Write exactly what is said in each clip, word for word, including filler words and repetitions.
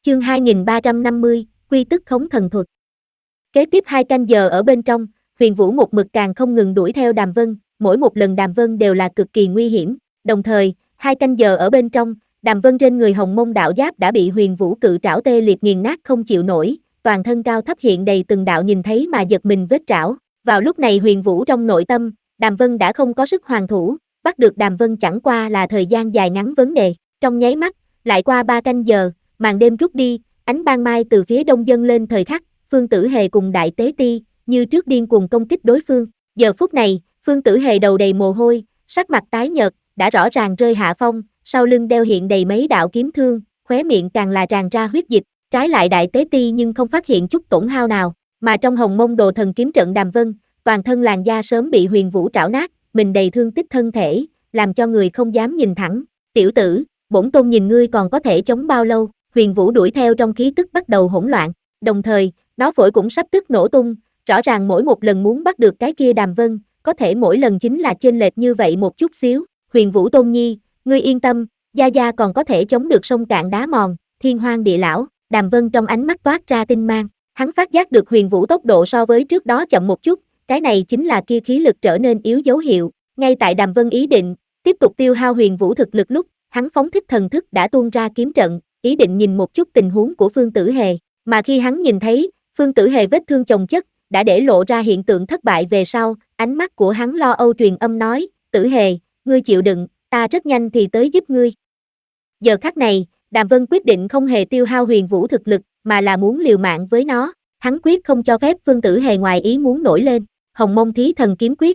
Chương hai nghìn ba trăm năm mươi, quy tức khống thần thuật. Kế tiếp hai canh giờ ở bên trong, Huyền Vũ một mực càng không ngừng đuổi theo Đàm Vân, mỗi một lần Đàm Vân đều là cực kỳ nguy hiểm, đồng thời, hai canh giờ ở bên trong, Đàm Vân trên người hồng mông đạo giáp đã bị Huyền Vũ cự trảo tê liệt nghiền nát không chịu nổi, toàn thân cao thấp hiện đầy từng đạo nhìn thấy mà giật mình vết trảo. Vào lúc này Huyền Vũ trong nội tâm, Đàm Vân đã không có sức hoàn thủ, bắt được Đàm Vân chẳng qua là thời gian dài ngắn vấn đề. Trong nháy mắt, lại qua ba canh giờ, màn đêm rút đi, ánh ban mai từ phía đông dâng lên thời khắc, Phương Tử Hề cùng Đại Tế Ti, như trước điên cuồng công kích đối phương. Giờ phút này, Phương Tử Hề đầu đầy mồ hôi, sắc mặt tái nhợt, đã rõ ràng rơi hạ phong, sau lưng đeo hiện đầy mấy đạo kiếm thương, khóe miệng càng là tràn ra huyết dịch. Trái lại Đại Tế Ti nhưng không phát hiện chút tổn hao nào, mà trong hồng mông đồ thần kiếm trận Đàm Vân, toàn thân làn da sớm bị Huyền Vũ trảo nát, mình đầy thương tích thân thể, làm cho người không dám nhìn thẳng. Tiểu tử, bổn tôn nhìn ngươi còn có thể chống bao lâu? Huyền Vũ đuổi theo trong khí tức bắt đầu hỗn loạn, đồng thời, nó phổi cũng sắp tức nổ tung, rõ ràng mỗi một lần muốn bắt được cái kia Đàm Vân, có thể mỗi lần chính là chênh lệch như vậy một chút xíu. Huyền Vũ Tôn Nhi, ngươi yên tâm, Gia Gia còn có thể chống được sông cạn đá mòn, thiên hoang địa lão. Đàm Vân trong ánh mắt toát ra tinh mang, hắn phát giác được Huyền Vũ tốc độ so với trước đó chậm một chút, cái này chính là kia khí lực trở nên yếu dấu hiệu. Ngay tại Đàm Vân ý định tiếp tục tiêu hao Huyền Vũ thực lực lúc, hắn phóng thích thần thức đã tuôn ra kiếm trận, ý định nhìn một chút tình huống của Phương Tử Hề, mà khi hắn nhìn thấy Phương Tử Hề vết thương chồng chất, đã để lộ ra hiện tượng thất bại về sau, ánh mắt của hắn lo âu truyền âm nói, Tử Hề, ngươi chịu đựng, ta rất nhanh thì tới giúp ngươi. Giờ khắc này, Đàm Vân quyết định không hề tiêu hao Huyền Vũ thực lực, mà là muốn liều mạng với nó, hắn quyết không cho phép Phương Tử Hề ngoài ý muốn nổi lên. Hồng Mông Thí Thần Kiếm Quyết.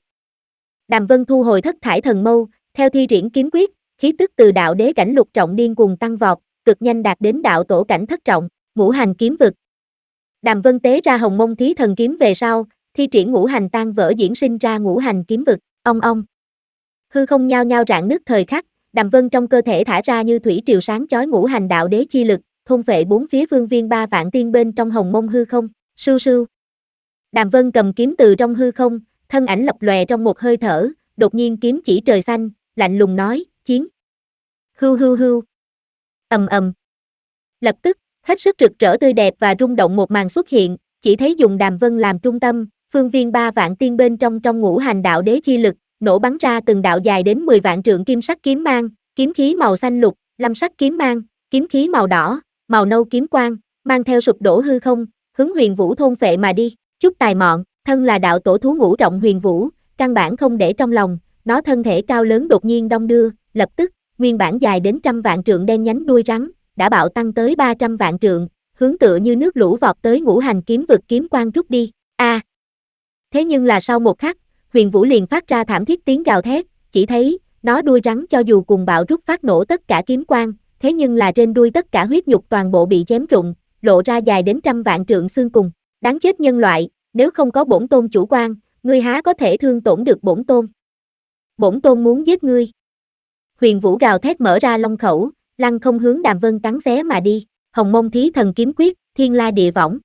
Đàm Vân thu hồi thất thải thần mâu, theo thi triển kiếm quyết, khí tức từ đạo đế cảnh lục trọng điên cuồng tăng vọt, cực nhanh đạt đến đạo tổ cảnh thất trọng, ngũ hành kiếm vực. Đàm Vân tế ra Hồng Mông Thí Thần Kiếm về sau, thi triển ngũ hành tan vỡ diễn sinh ra ngũ hành kiếm vực, ong ong. Hư không nhao nhao rạn nứt thời khắc, Đàm Vân trong cơ thể thả ra như thủy triều sáng chói ngũ hành đạo đế chi lực, thôn phệ bốn phía phương viên ba vạn tiên bên trong hồng mông hư không, sưu sưu. Đàm Vân cầm kiếm từ trong hư không, thân ảnh lập lòe trong một hơi thở, đột nhiên kiếm chỉ trời xanh, lạnh lùng nói, chiến. Hưu hưu hưu. Ầm ầm. Lập tức, hết sức rực rỡ tươi đẹp và rung động một màn xuất hiện, chỉ thấy dùng Đàm Vân làm trung tâm, phương viên ba vạn tiên bên trong trong ngũ hành đạo đế chi lực, nổ bắn ra từng đạo dài đến mười vạn trượng kim sắc kiếm mang, kiếm khí màu xanh lục, lâm sắc kiếm mang, kiếm khí màu đỏ, màu nâu kiếm quang, mang theo sụp đổ hư không, hướng Huyền Vũ thôn phệ mà đi. Chút tài mọn, thân là đạo tổ thú ngũ trọng Huyền Vũ, căn bản không để trong lòng, nó thân thể cao lớn đột nhiên đong đưa, lập tức, nguyên bản dài đến trăm vạn trượng đen nhánh đuôi rắn, đã bạo tăng tới ba trăm vạn trượng, hướng tựa như nước lũ vọt tới ngũ hành kiếm vực kiếm quang rút đi. A! À, thế nhưng là sau một khắc, Huyền Vũ liền phát ra thảm thiết tiếng gào thét, chỉ thấy, nó đuôi rắn cho dù cùng bạo rút phát nổ tất cả kiếm quang, thế nhưng là trên đuôi tất cả huyết nhục toàn bộ bị chém rụng, lộ ra dài đến trăm vạn trượng xương cùng. Đáng chết nhân loại, nếu không có bổn tôn chủ quan, ngươi há có thể thương tổn được bổn tôn. Bổn tôn muốn giết ngươi. Huyền Vũ gào thét mở ra long khẩu, lăng không hướng Đàm Vân cắn xé mà đi. Hồng Mông Thí Thần Kiếm Quyết, thiên la địa võng.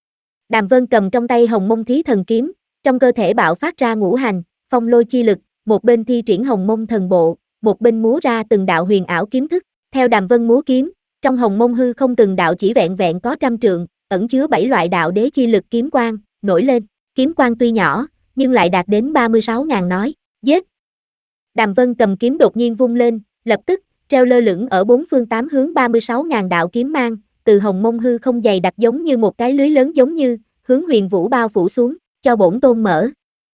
Đàm Vân cầm trong tay Hồng Mông Thí Thần Kiếm, trong cơ thể bạo phát ra ngũ hành, phong lôi chi lực, một bên thi triển Hồng Mông Thần Bộ, một bên múa ra từng đạo huyền ảo kiếm thức. Theo Đàm Vân múa kiếm, trong Hồng Mông hư không từng đạo chỉ vẹn vẹn có trăm trượng, ẩn chứa bảy loại đạo đế chi lực kiếm quang, nổi lên. Kiếm quang tuy nhỏ, nhưng lại đạt đến ba mươi sáu ngàn nói, giết. Đàm Vân cầm kiếm đột nhiên vung lên, lập tức, treo lơ lửng ở bốn phương tám hướng ba mươi sáu ngàn đạo kiếm mang, từ Hồng Mông hư không dày đặc giống như một cái lưới lớn giống như, hướng Huyền Vũ bao phủ xuống, cho bổn tôn mở.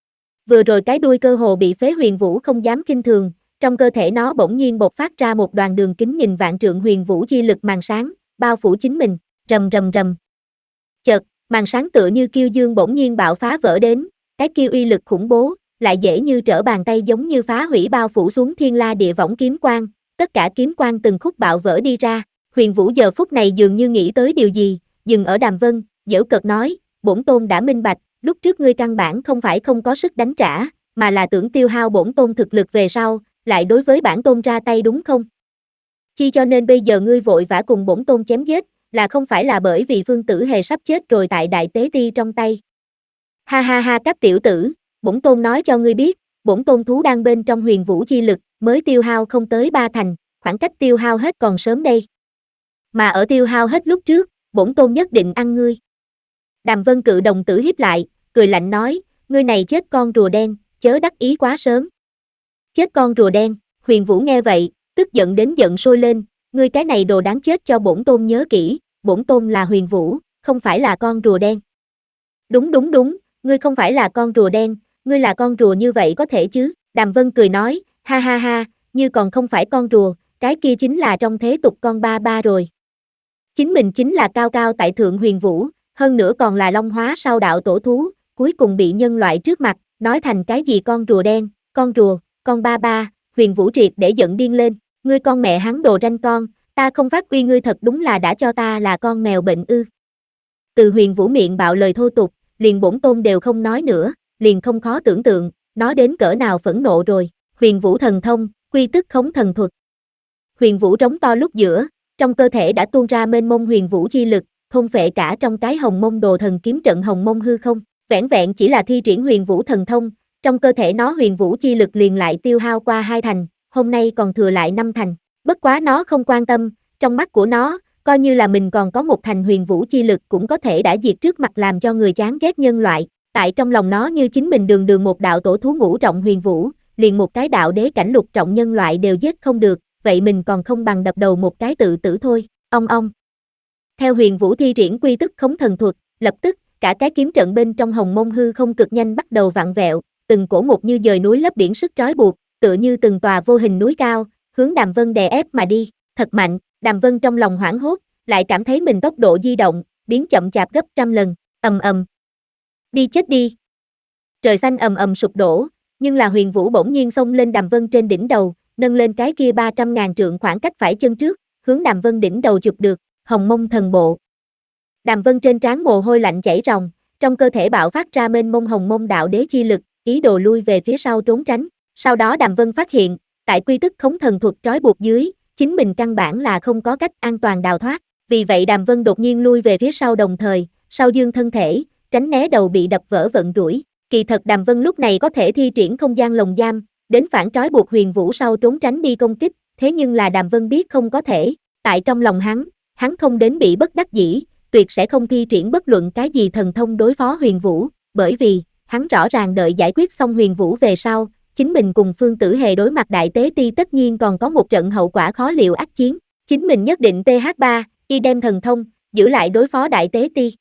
Vừa rồi cái đuôi cơ hồ bị phế Huyền Vũ không dám kinh thường, trong cơ thể nó bỗng nhiên bộc phát ra một đoàn đường kính nghìn vạn trượng Huyền Vũ chi lực màn sáng, bao phủ chính mình, rầm rầm rầm. Chợt, màn sáng tựa như kiêu dương bỗng nhiên bạo phá vỡ đến, cái kiêu uy lực khủng bố, lại dễ như trở bàn tay giống như phá hủy bao phủ xuống thiên la địa võng kiếm quang, tất cả kiếm quang từng khúc bạo vỡ đi ra. Huyền Vũ giờ phút này dường như nghĩ tới điều gì, dừng ở Đàm Vân, giễu cợt nói, bổn tôn đã minh bạch, lúc trước ngươi căn bản không phải không có sức đánh trả, mà là tưởng tiêu hao bổn tôn thực lực về sau, lại đối với bản tôn ra tay đúng không? Chi cho nên bây giờ ngươi vội vã cùng bổn tôn chém giết, là không phải là bởi vì Phương Tử Hề sắp chết rồi tại Đại Tế Ti trong tay. Ha ha ha các tiểu tử, bổn tôn nói cho ngươi biết, bổn tôn thú đang bên trong Huyền Vũ chi lực, mới tiêu hao không tới ba thành, khoảng cách tiêu hao hết còn sớm đây. mà ở tiêu hao hết lúc trước, bổn tôn nhất định ăn ngươi. Đàm Vân cự đồng tử hiếp lại, cười lạnh nói, ngươi này chết con rùa đen, chớ đắc ý quá sớm. Chết con rùa đen, Huyền Vũ nghe vậy, tức giận đến giận sôi lên, ngươi cái này đồ đáng chết cho bổn tôn nhớ kỹ, bổn tôn là Huyền Vũ, không phải là con rùa đen. Đúng đúng đúng, ngươi không phải là con rùa đen, ngươi là con rùa như vậy có thể chứ, Đàm Vân cười nói, ha ha ha, như còn không phải con rùa, cái kia chính là trong thế tục con ba ba rồi. Chính mình chính là cao cao tại thượng Huyền Vũ, hơn nữa còn là long hóa sau đạo tổ thú, cuối cùng bị nhân loại trước mặt, nói thành cái gì con rùa đen, con rùa, con ba ba, Huyền Vũ triệt để giận điên lên, ngươi con mẹ hắn đồ ranh con, ta không phát uy ngươi thật đúng là đã cho ta là con mèo bệnh ư. Từ Huyền Vũ miệng bạo lời thô tục, liền bổn tôn đều không nói nữa, liền không khó tưởng tượng, nó đến cỡ nào phẫn nộ rồi, Huyền Vũ thần thông, quy tức khống thần thuật. Huyền Vũ trống to lúc giữa, trong cơ thể đã tuôn ra mênh mông Huyền Vũ chi lực, thôn phệ cả trong cái Hồng Mông Đồ Thần kiếm trận Hồng Mông hư không, vẻn vẹn chỉ là thi triển Huyền Vũ thần thông, trong cơ thể nó Huyền Vũ chi lực liền lại tiêu hao qua hai thành, hôm nay còn thừa lại năm thành, bất quá nó không quan tâm, trong mắt của nó, coi như là mình còn có một thành Huyền Vũ chi lực cũng có thể đã diệt trước mặt làm cho người chán ghét nhân loại, tại trong lòng nó như chính mình đường đường một đạo tổ thú ngũ trọng Huyền Vũ, liền một cái đạo đế cảnh lục trọng nhân loại đều giết không được, vậy mình còn không bằng đập đầu một cái tự tử thôi, ong ong. Theo Huyền Vũ thi triển quy tức khống thần thuật, lập tức, cả cái kiếm trận bên trong Hồng Mông hư không cực nhanh bắt đầu vặn vẹo, từng cổ một như dời núi lấp biển sức trói buộc, tựa như từng tòa vô hình núi cao, hướng Đàm Vân đè ép mà đi, thật mạnh, Đàm Vân trong lòng hoảng hốt, lại cảm thấy mình tốc độ di động, biến chậm chạp gấp trăm lần, ầm ầm. Đi chết đi. Trời xanh ầm ầm sụp đổ, nhưng là Huyền Vũ bỗng nhiên xông lên Đàm Vân trên đỉnh đầu, nâng lên cái kia ba trăm ngàn trượng khoảng cách phải chân trước, hướng Đàm Vân đỉnh đầu chụp được, Hồng Mông thần bộ. Đàm Vân trên trán mồ hôi lạnh chảy ròng, trong cơ thể bạo phát ra mênh mông Hồng Mông đạo đế chi lực, ý đồ lui về phía sau trốn tránh. Sau đó Đàm Vân phát hiện, tại quy tức khống thần thuật trói buộc dưới, chính mình căn bản là không có cách an toàn đào thoát, vì vậy Đàm Vân đột nhiên lui về phía sau đồng thời, sau dương thân thể, tránh né đầu bị đập vỡ vận rủi. Kỳ thật Đàm Vân lúc này có thể thi triển không gian lồng giam, đến phản trói buộc Huyền Vũ sau trốn tránh đi công kích, thế nhưng là Đàm Vân biết không có thể, tại trong lòng hắn, hắn không đến bị bất đắc dĩ, tuyệt sẽ không thi triển bất luận cái gì thần thông đối phó Huyền Vũ, bởi vì, hắn rõ ràng đợi giải quyết xong Huyền Vũ về sau, chính mình cùng Phương Tử Hề đối mặt Đại Tế Ti tất nhiên còn có một trận hậu quả khó liệu ác chiến, chính mình nhất định pê hát ba, y đem thần thông, giữ lại đối phó Đại Tế Ti.